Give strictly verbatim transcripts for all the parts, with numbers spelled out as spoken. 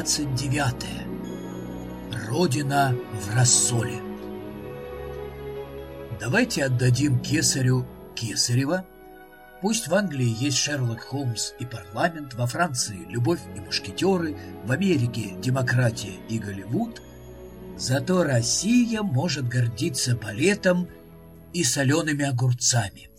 двадцать девятое. Родина в рассоле. Давайте отдадим кесарю кесарева. Пусть в Англии есть Шерлок Холмс и парламент, во Франции любовь и мушкетеры, в Америке демократия и Голливуд. Зато Россия может гордиться балетом и солеными огурцами.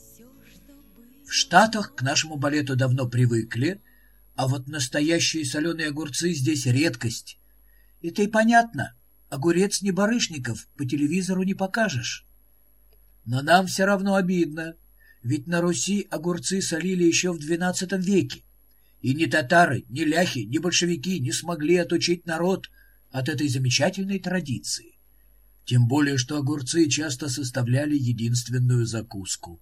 В Штатах к нашему балету давно привыкли, а вот настоящие соленые огурцы здесь редкость. Это и понятно. Огурец не барышников, по телевизору не покажешь. Но нам все равно обидно, ведь на Руси огурцы солили еще в двенадцатом веке. И ни татары, ни ляхи, ни большевики не смогли отучить народ от этой замечательной традиции. Тем более, что огурцы часто составляли единственную закуску.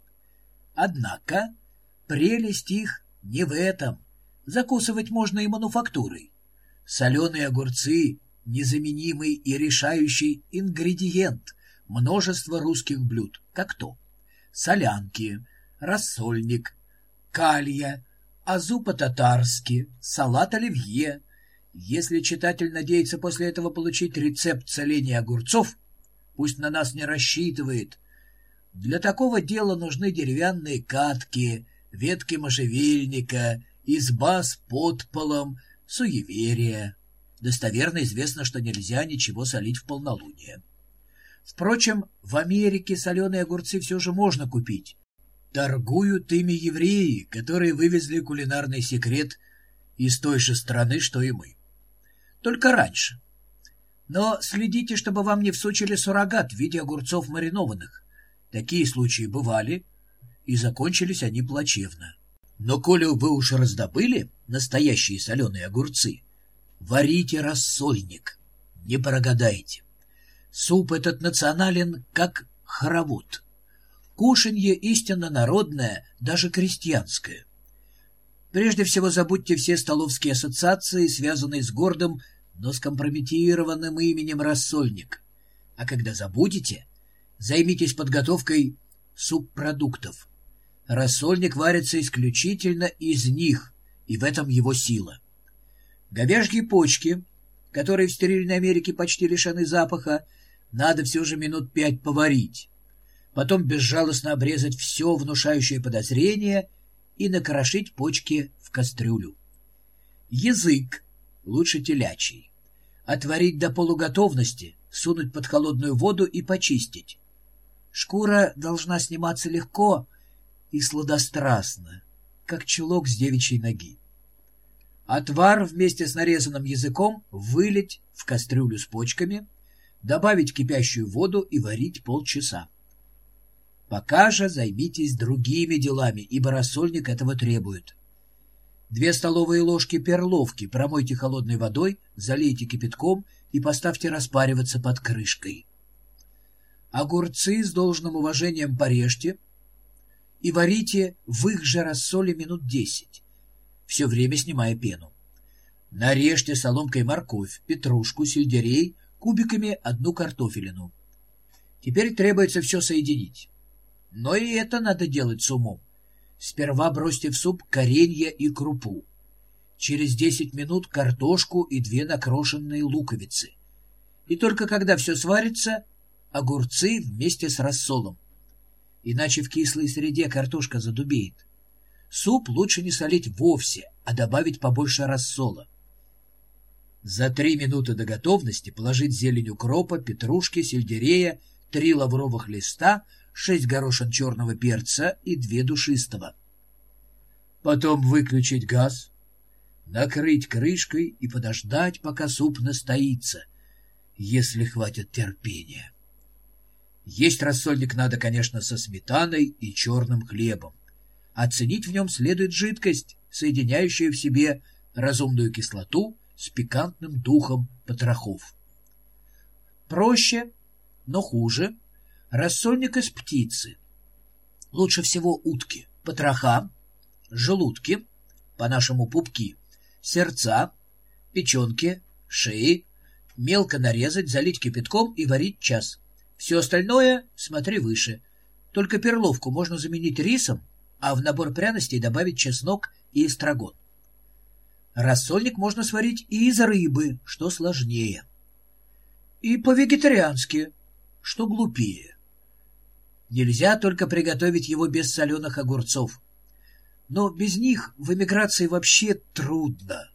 Однако прелесть их не в этом. Закусывать можно и мануфактурой. Соленые огурцы – незаменимый и решающий ингредиент множества русских блюд, как то солянки, рассольник, калья, азу по-татарски, салат оливье. Если читатель надеется после этого получить рецепт соления огурцов, пусть на нас не рассчитывает. Для такого дела нужны деревянные катки, ветки можжевельника, изба с подполом, суеверие. Достоверно известно, что нельзя ничего солить в полнолуние. Впрочем, в Америке соленые огурцы все же можно купить. Торгуют ими евреи, которые вывезли кулинарный секрет из той же страны, что и мы. Только раньше. Но следите, чтобы вам не всучили суррогат в виде огурцов маринованных. Такие случаи бывали, и закончились они плачевно. Но коли вы уж раздобыли настоящие соленые огурцы, варите рассольник, не прогадаете. Суп этот национален, как хоровод. Кушанье истинно народное, даже крестьянское. Прежде всего забудьте все столовские ассоциации, связанные с гордым, но скомпрометированным именем рассольник. А когда забудете, займитесь подготовкой субпродуктов. Рассольник варится исключительно из них, и в этом его сила. Говяжьи почки, которые в стерильной Америке почти лишены запаха, надо все же минут пять поварить. Потом безжалостно обрезать все внушающее подозрение и накрошить почки в кастрюлю. Язык, лучше телячий, отварить до полуготовности, сунуть под холодную воду и почистить. Шкура должна сниматься легко и сладострастно, как чулок с девичьей ноги. Отвар вместе с нарезанным языком вылить в кастрюлю с почками, добавить кипящую воду и варить полчаса. Пока же займитесь другими делами, ибо рассольник этого требует. Две столовые ложки перловки промойте холодной водой, залейте кипятком и поставьте распариваться под крышкой. Огурцы с должным уважением порежьте и варите в их же рассоле минут десять, все время снимая пену. Нарежьте соломкой морковь, петрушку, сельдерей, кубиками одну картофелину. Теперь требуется все соединить. Но и это надо делать с умом. Сперва бросьте в суп коренья и крупу. Через десять минут картошку и две накрошенные луковицы. И только когда все сварится, огурцы вместе с рассолом. Иначе в кислой среде картошка задубеет. Суп лучше не солить вовсе, а добавить побольше рассола. За три минуты до готовности положить зелень укропа, петрушки, сельдерея, три лавровых листа, шесть горошин черного перца и две душистого. Потом выключить газ, накрыть крышкой и подождать, пока суп настоится, если хватит терпения. Есть рассольник надо, конечно, со сметаной и черным хлебом. Оценить в нем следует жидкость, соединяющая в себе разумную кислоту с пикантным духом потрохов. Проще, но хуже, рассольник из птицы. Лучше всего утки, потроха, желудки, по-нашему пупки, сердца, печенки, шеи, мелко нарезать, залить кипятком и варить час. Все остальное смотри выше. Только перловку можно заменить рисом, а в набор пряностей добавить чеснок и эстрагон. Рассольник можно сварить и из рыбы, что сложнее. И по-вегетариански, что глупее. Нельзя только приготовить его без соленых огурцов. Но без них в эмиграции вообще трудно.